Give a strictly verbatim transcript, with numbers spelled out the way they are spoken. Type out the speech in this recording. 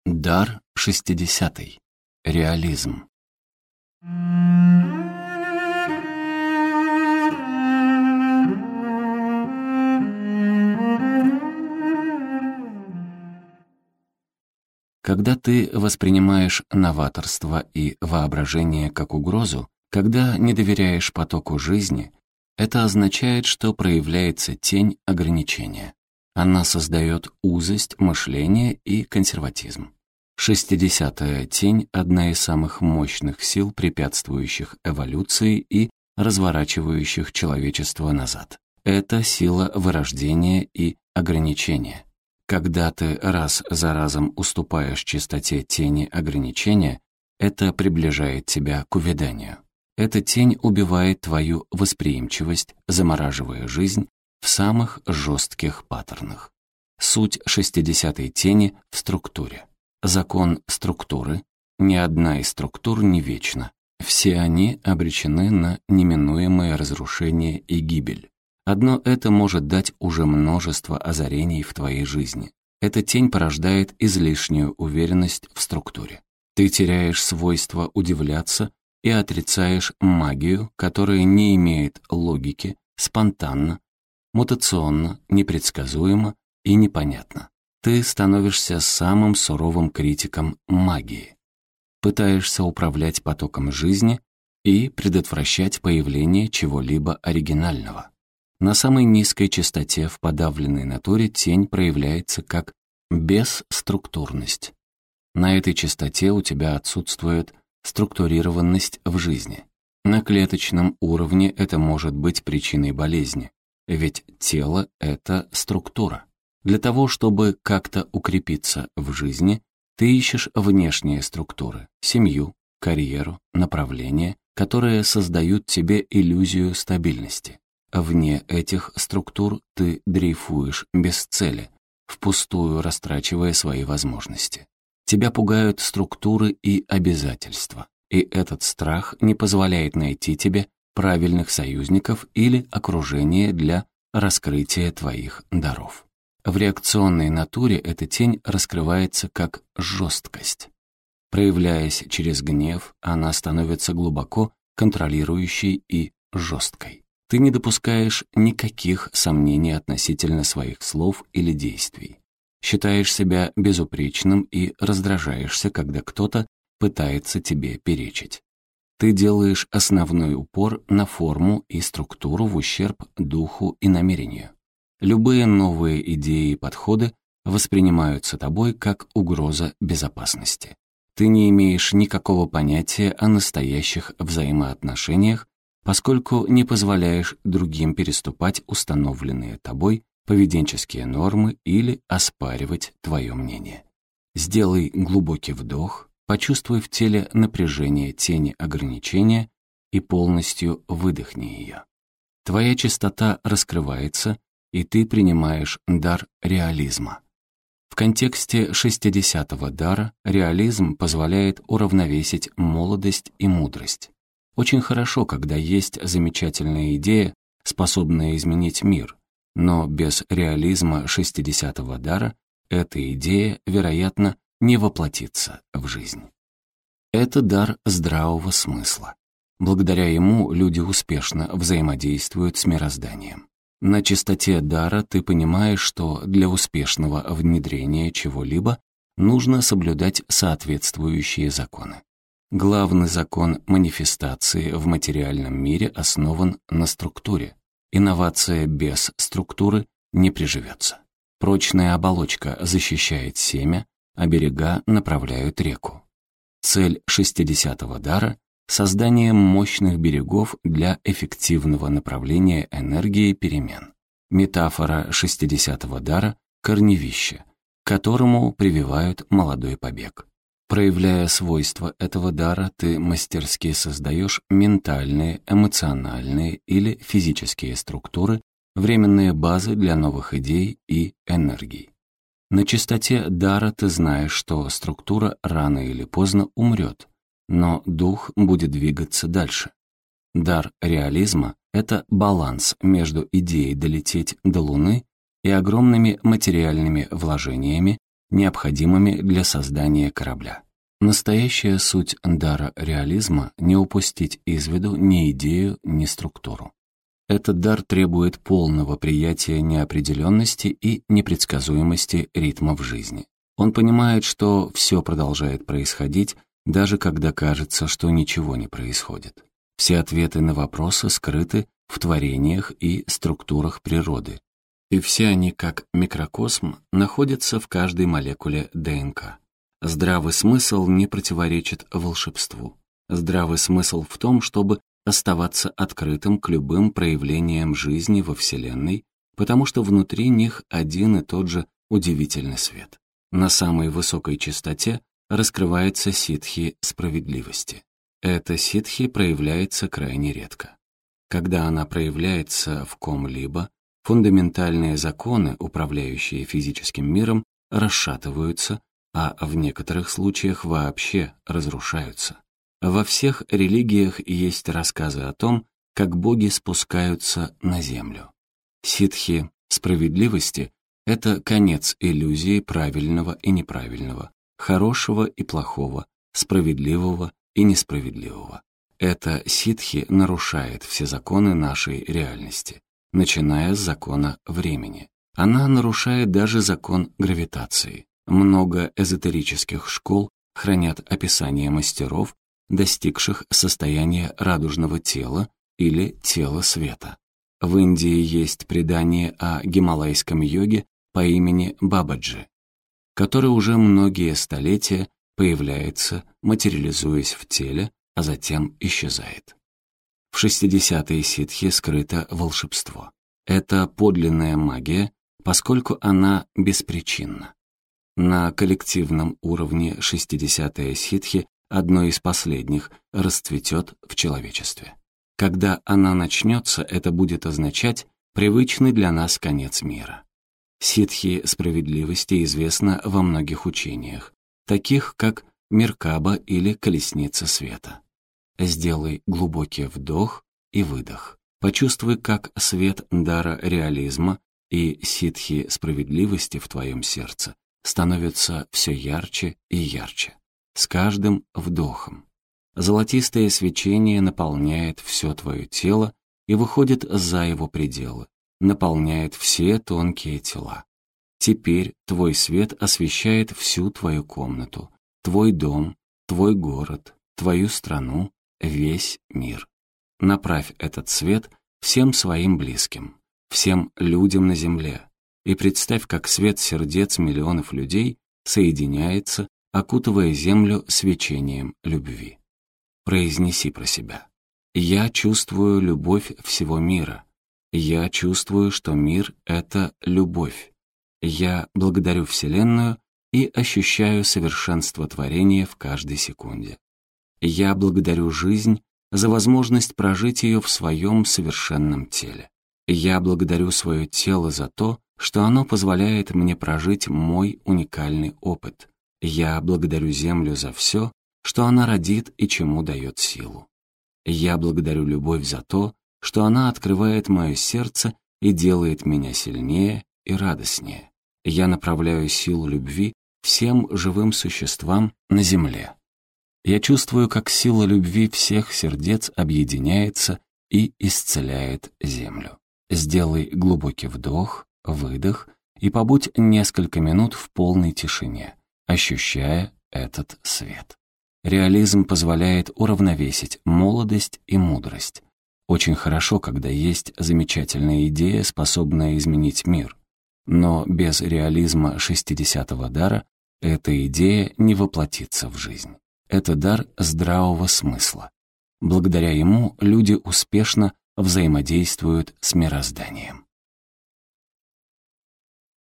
Дар шестидесятый. Реализм. Когда ты воспринимаешь новаторство и воображение как угрозу, когда не доверяешь потоку жизни, это означает, что проявляется тень ограничения. Она создает узость мышления и консерватизм. Шестидесятая тень — одна из самых мощных сил, препятствующих эволюции и разворачивающих человечество назад. Это сила вырождения и ограничения. Когда ты раз за разом уступаешь чистоте тени ограничения, это приближает тебя к увяданию. Эта тень убивает твою восприимчивость, замораживая жизнь в самых жестких паттернах. Суть шестидесятой тени в структуре. Закон структуры. Ни одна из структур не вечна. Все они обречены на неминуемое разрушение и гибель. Одно это может дать уже множество озарений в твоей жизни. Эта тень порождает излишнюю уверенность в структуре. Ты теряешь свойство удивляться и отрицаешь магию, которая не имеет логики, спонтанно, мутационно, непредсказуемо и непонятно. Ты становишься самым суровым критиком магии. Пытаешься управлять потоком жизни и предотвращать появление чего-либо оригинального. На самой низкой частоте в подавленной натуре тень проявляется как бесструктурность. На этой частоте у тебя отсутствует структурированность в жизни. На клеточном уровне это может быть причиной болезни, ведь тело — это структура. Для того, чтобы как-то укрепиться в жизни, ты ищешь внешние структуры — семью, карьеру, направления, которые создают тебе иллюзию стабильности. Вне этих структур ты дрейфуешь без цели, впустую растрачивая свои возможности. Тебя пугают структуры и обязательства, и этот страх не позволяет найти тебе правильных союзников или окружение для раскрытия твоих даров. В реакционной натуре эта тень раскрывается как жесткость. Проявляясь через гнев, она становится глубоко контролирующей и жесткой. Ты не допускаешь никаких сомнений относительно своих слов или действий. Считаешь себя безупречным и раздражаешься, когда кто-то пытается тебе перечить. Ты делаешь основной упор на форму и структуру в ущерб духу и намерению. Любые новые идеи и подходы воспринимаются тобой как угроза безопасности. Ты не имеешь никакого понятия о настоящих взаимоотношениях, поскольку не позволяешь другим переступать установленные тобой поведенческие нормы или оспаривать твое мнение. Сделай глубокий вдох, почувствуй в теле напряжение тени ограничения и полностью выдохни ее. Твоя чистота раскрывается, и ты принимаешь дар реализма. В контексте шестидесятого дара реализм позволяет уравновесить молодость и мудрость. Очень хорошо, когда есть замечательная идея, способная изменить мир, но без реализма шестидесятого дара эта идея, вероятно, не воплотится в жизнь. Это дар здравого смысла. Благодаря ему люди успешно взаимодействуют с мирозданием. На чистоте дара ты понимаешь, что для успешного внедрения чего-либо нужно соблюдать соответствующие законы. Главный закон манифестации в материальном мире основан на структуре. Инновация без структуры не приживется. Прочная оболочка защищает семя, а берега направляют реку. Цель шестидесятого дара — создание мощных берегов для эффективного направления энергии перемен. Метафора шестидесятого дара — корневище, к которому прививают молодой побег. Проявляя свойства этого дара, ты мастерски создаешь ментальные, эмоциональные или физические структуры, временные базы для новых идей и энергий. На чистоте дара ты знаешь, что структура рано или поздно умрет, но дух будет двигаться дальше. Дар реализма — это баланс между идеей долететь до Луны и огромными материальными вложениями, необходимыми для создания корабля. Настоящая суть дара реализма — не упустить из виду ни идею, ни структуру. Этот дар требует полного приятия неопределенности и непредсказуемости ритмов жизни. Он понимает, что все продолжает происходить, даже когда кажется, что ничего не происходит. Все ответы на вопросы скрыты в творениях и структурах природы, и все они, как микрокосм, находятся в каждой молекуле ДНК. Здравый смысл не противоречит волшебству. Здравый смысл в том, чтобы оставаться открытым к любым проявлениям жизни во Вселенной, потому что внутри них один и тот же удивительный свет. На самой высокой частоте раскрывается ситхи справедливости. Эта ситхи проявляется крайне редко. Когда она проявляется в ком-либо, фундаментальные законы, управляющие физическим миром, расшатываются, а в некоторых случаях вообще разрушаются. Во всех религиях есть рассказы о том, как боги спускаются на землю. Ситхи справедливости — это конец иллюзии правильного и неправильного, хорошего и плохого, справедливого и несправедливого. Эта ситхи нарушает все законы нашей реальности, начиная с закона времени. Она нарушает даже закон гравитации. Много эзотерических школ хранят описание мастеров, достигших состояния радужного тела или тела света. В Индии есть предание о гималайском йоге по имени Бабаджи, который уже многие столетия появляется, материализуясь в теле, а затем исчезает. В шестидесятой ситхи скрыто волшебство. Это подлинная магия, поскольку она беспричинна. На коллективном уровне шестидесятая ситхи, одной из последних, расцветет в человечестве. Когда она начнется, это будет означать привычный для нас конец мира. Ситхи справедливости известна во многих учениях, таких как Меркаба или Колесница света. Сделай глубокий вдох и выдох. Почувствуй, как свет дара реализма и ситхи справедливости в твоем сердце становятся все ярче и ярче. С каждым вдохом. Золотистое свечение наполняет все твое тело и выходит за его пределы, наполняет все тонкие тела. Теперь твой свет освещает всю твою комнату, твой дом, твой город, твою страну, весь мир. Направь этот свет всем своим близким, всем людям на земле, и представь, как свет сердец миллионов людей соединяется, окутывая землю свечением любви. Произнеси про себя. Я чувствую любовь всего мира. Я чувствую, что мир — это любовь. Я благодарю Вселенную и ощущаю совершенство творения в каждой секунде. Я благодарю жизнь за возможность прожить ее в своем совершенном теле. Я благодарю свое тело за то, что оно позволяет мне прожить мой уникальный опыт. Я благодарю Землю за все, что она родит и чему дает силу. Я благодарю любовь за то, что она открывает мое сердце и делает меня сильнее и радостнее. Я направляю силу любви всем живым существам на земле. Я чувствую, как сила любви всех сердец объединяется и исцеляет землю. Сделай глубокий вдох, выдох и побудь несколько минут в полной тишине, ощущая этот свет. Реализм позволяет уравновесить молодость и мудрость. Очень хорошо, когда есть замечательная идея, способная изменить мир. Но без реализма шестидесятого дара эта идея не воплотится в жизнь. Это дар здравого смысла. Благодаря ему люди успешно взаимодействуют с мирозданием.